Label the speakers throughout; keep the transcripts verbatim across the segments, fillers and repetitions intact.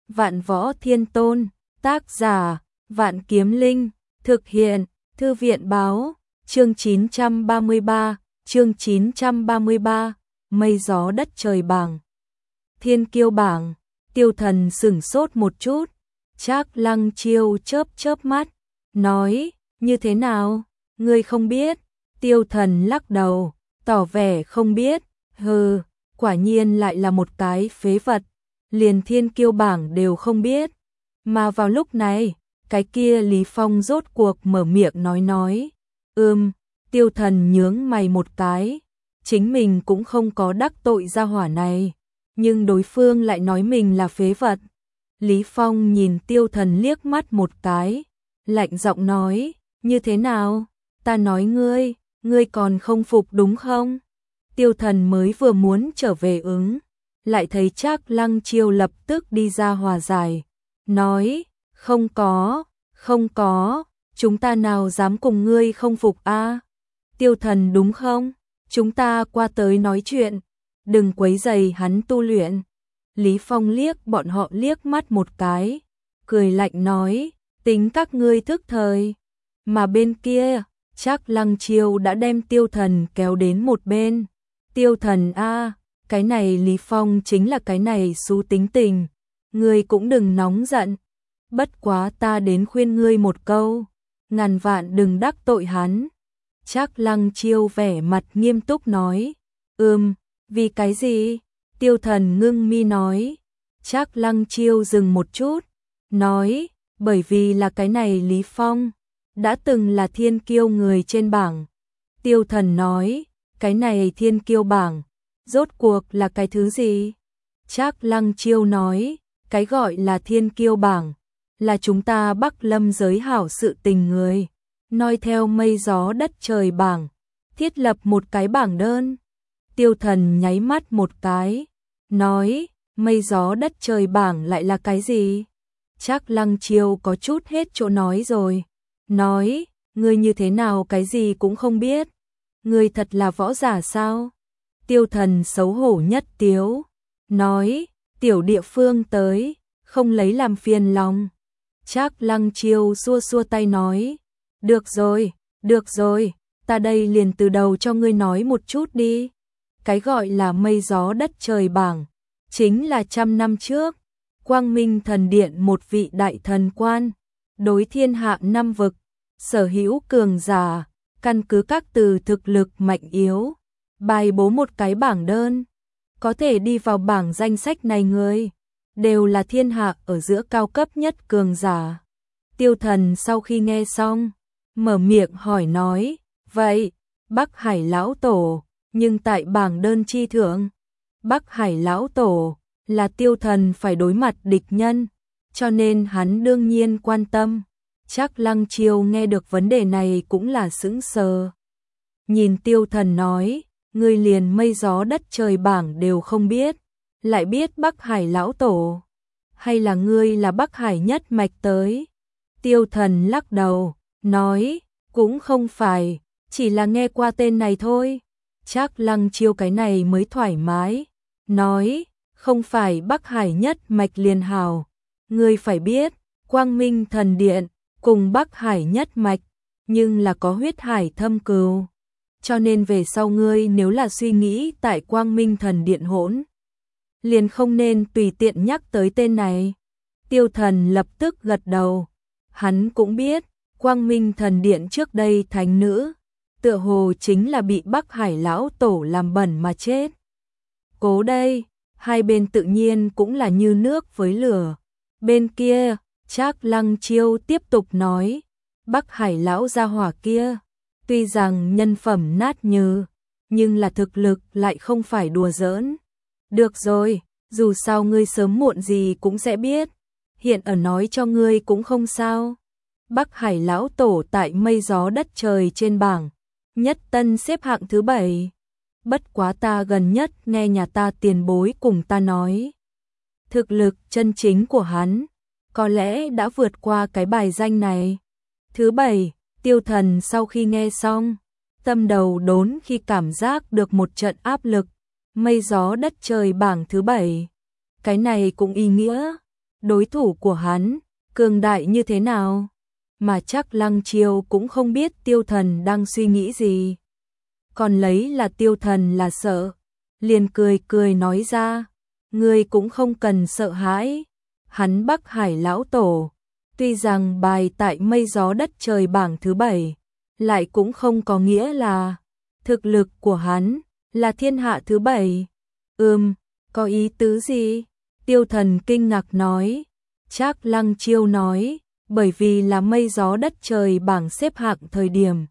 Speaker 1: Vạn Võ Thiên Tôn, tác giả, Vạn Kiếm Linh, thực hiện, Thư viện báo, chương chín trăm ba mươi ba, chương chín trăm ba mươi ba, mây gió đất trời bảng. Thiên kiêu bảng, Tiêu Thần sửng sốt một chút, Trác Lăng Chiêu chớp chớp mắt, nói, như thế nào, ngươi không biết? Tiêu Thần lắc đầu, tỏ vẻ không biết, hừ, quả nhiên lại là một cái phế vật, liền thiên kiêu bảng đều không biết. Mà vào lúc này, cái kia Lý Phong rốt cuộc mở miệng nói nói, ưm, Tiêu Thần nhướng mày một cái, chính mình cũng không có đắc tội gia hỏa này, nhưng đối phương lại nói mình là phế vật. Lý Phong nhìn Tiêu Thần liếc mắt một cái, lạnh giọng nói, như thế nào, ta nói ngươi, ngươi còn không phục đúng không? Tiêu Thần mới vừa muốn trở về ứng, lại thấy Trác Lăng Chiêu lập tức đi ra hòa giải, nói, không có, không có, chúng ta nào dám cùng ngươi không phục a? Tiêu Thần đúng không? Chúng ta qua tới nói chuyện, đừng quấy rầy hắn tu luyện. Lý Phong liếc bọn họ liếc mắt một cái, cười lạnh nói, tính các ngươi thức thời. Mà bên kia, Trác Lăng Chiêu đã đem Tiêu Thần kéo đến một bên. Tiêu Thần a, cái này Lý Phong chính là cái này xú tính tình, ngươi cũng đừng nóng giận. Bất quá ta đến khuyên ngươi một câu, ngàn vạn đừng đắc tội hắn. Trác Lăng Chiêu vẻ mặt nghiêm túc nói, ừm, vì cái gì? Tiêu Thần ngưng mi nói. Trác Lăng Chiêu dừng một chút, nói, bởi vì là cái này Lý Phong, đã từng là thiên kiêu người trên bảng. Tiêu Thần nói, cái này thiên kiêu bảng, rốt cuộc là cái thứ gì? Trác Lăng Chiêu nói, cái gọi là thiên kiêu bảng, là chúng ta Bắc Lâm giới hảo sự tình người, noi theo mây gió đất trời bảng, thiết lập một cái bảng đơn. Tiêu Thần nháy mắt một cái, nói, mây gió đất trời bảng lại là cái gì? Trác Lăng Chiêu có chút hết chỗ nói rồi, nói, ngươi như thế nào cái gì cũng không biết, ngươi thật là võ giả sao? Tiêu Thần xấu hổ nhất tiếu, nói, tiểu địa phương tới, không lấy làm phiền lòng. Trác Lăng Chiêu xua xua tay nói, được rồi, được rồi, ta đây liền từ đầu cho ngươi nói một chút đi. Cái gọi là mây gió đất trời bảng, chính là trăm năm trước, Quang Minh Thần Điện một vị đại thần quan, đối thiên hạ năm vực, sở hữu cường giả, căn cứ các từ thực lực mạnh yếu, bài bố một cái bảng đơn, có thể đi vào bảng danh sách này người, đều là thiên hạ ở giữa cao cấp nhất cường giả. Tiêu Thần sau khi nghe xong, mở miệng hỏi nói, vậy, Bắc Hải Lão Tổ, nhưng tại bảng đơn chi thượng, Bắc Hải Lão Tổ là Tiêu Thần phải đối mặt địch nhân, cho nên hắn đương nhiên quan tâm. Trác Lăng Chiêu nghe được vấn đề này cũng là sững sờ. Nhìn Tiêu Thần nói, ngươi liền mây gió đất trời bảng đều không biết, lại biết Bắc Hải Lão Tổ, hay là ngươi là Bắc Hải nhất mạch tới? Tiêu Thần lắc đầu, nói, cũng không phải, chỉ là nghe qua tên này thôi. Trác Lăng Chiêu cái này mới thoải mái, nói, không phải Bắc Hải nhất mạch liền hào, ngươi phải biết, Quang Minh Thần Điện cùng Bắc Hải nhất mạch, nhưng là có huyết hải thâm cừu, cho nên về sau ngươi nếu là suy nghĩ tại Quang Minh Thần Điện hỗn, liền không nên tùy tiện nhắc tới tên này. Tiêu Thần lập tức gật đầu, hắn cũng biết, Quang Minh Thần Điện trước đây thánh nữ, tựa hồ chính là bị Bắc Hải Lão Tổ làm bẩn mà chết. Cố đây, hai bên tự nhiên cũng là như nước với lửa. Bên kia, Trác Lăng Chiêu tiếp tục nói, Bắc Hải Lão gia hỏa kia, tuy rằng nhân phẩm nát nhừ, nhưng là thực lực lại không phải đùa giỡn. Được rồi, dù sao ngươi sớm muộn gì cũng sẽ biết, hiện ở nói cho ngươi cũng không sao. Bắc Hải Lão Tổ tại mây gió đất trời trên bảng, nhất tân xếp hạng thứ bảy. Bất quá ta gần nhất nghe nhà ta tiền bối cùng ta nói, thực lực chân chính của hắn có lẽ đã vượt qua cái bài danh này. Thứ bảy, Tiêu Thần sau khi nghe xong, tâm đầu đốn khi cảm giác được một trận áp lực. Mây gió đất trời bảng thứ bảy, cái này cũng ý nghĩa đối thủ của hắn, cường đại như thế nào? Mà chắc Lăng Chiêu cũng không biết Tiêu Thần đang suy nghĩ gì. Còn lấy là Tiêu Thần là sợ, liền cười cười nói ra, ngươi cũng không cần sợ hãi. Hắn Bắc Hải lão tổ, tuy rằng bài tại mây gió đất trời bảng thứ bảy, lại cũng không có nghĩa là thực lực của hắn là thiên hạ thứ bảy. Ừm, có ý tứ gì? Tiêu Thần kinh ngạc nói. Trác Lăng Chiêu nói, bởi vì là mây gió đất trời bảng xếp hạng thời điểm,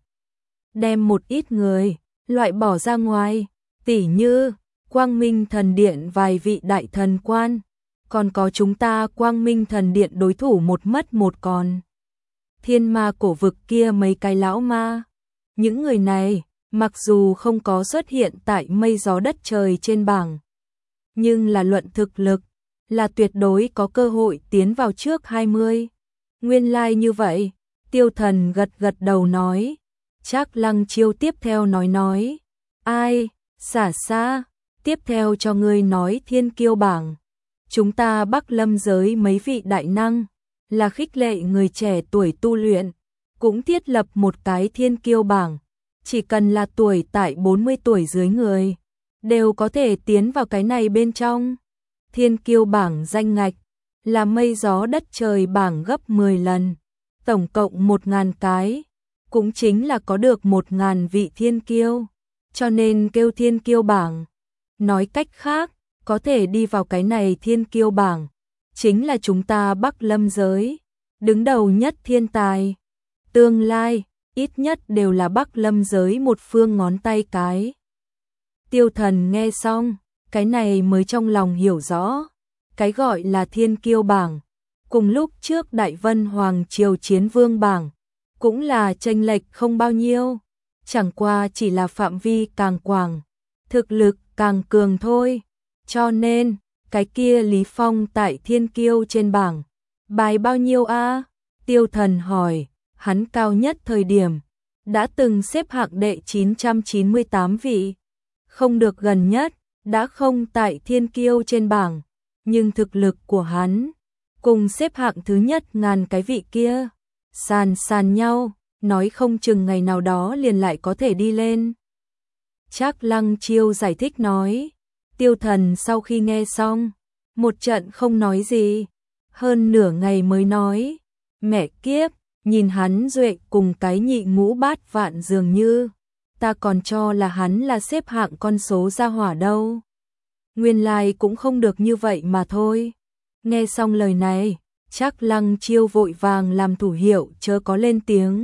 Speaker 1: đem một ít người loại bỏ ra ngoài, tỉ như Quang Minh Thần Điện vài vị đại thần quan, còn có chúng ta Quang Minh Thần Điện đối thủ một mất một còn. Thiên ma cổ vực kia mấy cái lão ma, những người này mặc dù không có xuất hiện tại mây gió đất trời trên bảng, nhưng là luận thực lực, là tuyệt đối có cơ hội tiến vào trước hai mươi. Nguyên lai like như vậy, Tiêu Thần gật gật đầu nói. Trác Lăng Chiêu tiếp theo nói nói, ai, xả xa, tiếp theo cho ngươi nói thiên kiêu bảng. Chúng ta Bắc Lâm giới mấy vị đại năng, là khích lệ người trẻ tuổi tu luyện, cũng thiết lập một cái thiên kiêu bảng. Chỉ cần là tuổi tại bốn mươi tuổi dưới người, đều có thể tiến vào cái này bên trong. Thiên kiêu bảng danh ngạch, là mây gió đất trời bảng gấp mười lần, tổng cộng một ngàn cái, cũng chính là có được một ngàn vị thiên kiêu, cho nên kêu thiên kiêu bảng. Nói cách khác, có thể đi vào cái này thiên kiêu bảng, chính là chúng ta Bắc Lâm giới, đứng đầu nhất thiên tài. Tương lai, ít nhất đều là Bắc Lâm giới một phương ngón tay cái. Tiêu Thần nghe xong, cái này mới trong lòng hiểu rõ, cái gọi là thiên kiêu bảng, cùng lúc trước Đại Vân Hoàng Triều Chiến Vương bảng, cũng là chênh lệch không bao nhiêu, chẳng qua chỉ là phạm vi càng quảng, thực lực càng cường thôi. Cho nên, cái kia Lý Phong tại thiên kiêu trên bảng, bài bao nhiêu a? Tiêu Thần hỏi, hắn cao nhất thời điểm, đã từng xếp hạng đệ chín trăm chín mươi tám vị, không được gần nhất, đã không tại thiên kiêu trên bảng, nhưng thực lực của hắn, cùng xếp hạng thứ nhất ngàn cái vị kia, sàn sàn nhau, nói không chừng ngày nào đó liền lại có thể đi lên. Trác Lăng Chiêu giải thích nói. Tiêu Thần sau khi nghe xong, một trận không nói gì, hơn nửa ngày mới nói, mẹ kiếp, nhìn hắn duệ cùng cái nhị ngũ bát vạn dường như, ta còn cho là hắn là xếp hạng con số gia hỏa đâu. Nguyên lai cũng không được như vậy mà thôi. Nghe xong lời này, Trác Lăng Chiêu vội vàng làm thủ hiệu chớ có lên tiếng.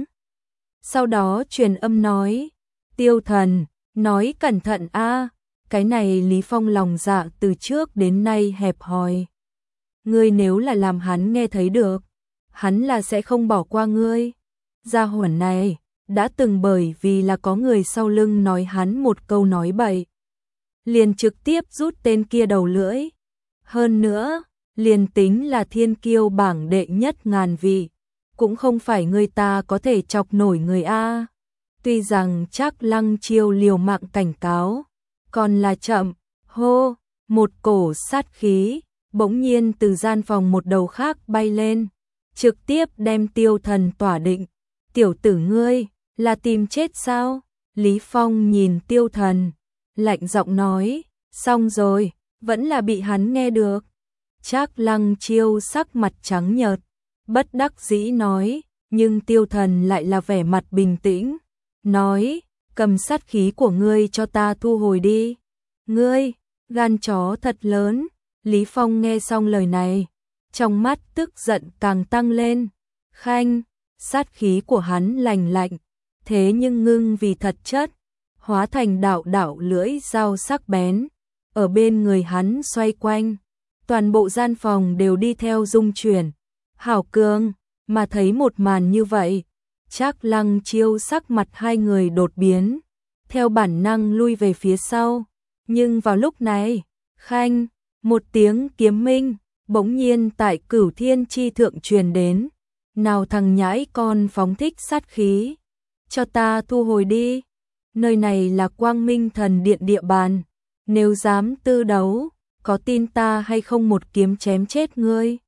Speaker 1: Sau đó truyền âm nói, Tiêu Thần, nói cẩn thận a. Cái này Lý Phong lòng dạ từ trước đến nay hẹp hòi. Ngươi nếu là làm hắn nghe thấy được, hắn là sẽ không bỏ qua ngươi. Gia hỏa này, đã từng bởi vì là có người sau lưng nói hắn một câu nói bậy, liền trực tiếp rút tên kia đầu lưỡi. Hơn nữa, liền tính là thiên kiêu bảng đệ nhất ngàn vị, cũng không phải người ta có thể chọc nổi người A. Tuy rằng Trác Lăng Chiêu liều mạng cảnh cáo, còn là chậm, hô, một cổ sát khí, bỗng nhiên từ gian phòng một đầu khác bay lên, trực tiếp đem Tiêu Thần tỏa định. Tiểu tử ngươi, là tìm chết sao? Lý Phong nhìn Tiêu Thần, lạnh giọng nói, xong rồi, vẫn là bị hắn nghe được. Trác Lăng Chiêu sắc mặt trắng nhợt, bất đắc dĩ nói, nhưng Tiêu Thần lại là vẻ mặt bình tĩnh, nói, cầm sát khí của ngươi cho ta thu hồi đi. Ngươi, gan chó thật lớn. Lý Phong nghe xong lời này, trong mắt tức giận càng tăng lên. Khanh, sát khí của hắn lành lạnh, thế nhưng ngưng vì thật chất, hóa thành đạo đạo lưỡi dao sắc bén, ở bên người hắn xoay quanh, toàn bộ gian phòng đều đi theo rung chuyển. Hảo cường, mà thấy một màn như vậy, Trác Lăng Chiêu sắc mặt hai người đột biến, theo bản năng lui về phía sau. Nhưng vào lúc này, khanh, một tiếng kiếm minh, bỗng nhiên tại Cửu Thiên chi thượng truyền đến. Nào thằng nhãi con phóng thích sát khí, cho ta thu hồi đi. Nơi này là Quang Minh Thần Điện địa bàn, nếu dám tư đấu, có tin ta hay không một kiếm chém chết ngươi.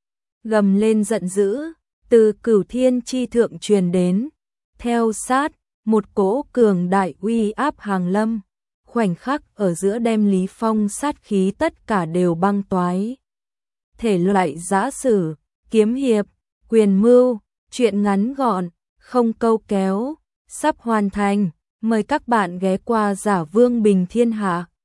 Speaker 1: gầm lên giận dữ, từ Cửu Thiên chi thượng truyền đến, theo sát, một cỗ cường đại uy áp hàng lâm, khoảnh khắc ở giữa đem Lý Phong sát khí tất cả đều băng toái. Thể loại giã sử, kiếm hiệp, quyền mưu, truyện ngắn gọn, không câu kéo, sắp hoàn thành, mời các bạn ghé qua Giả Vương Bình Thiên Hạ.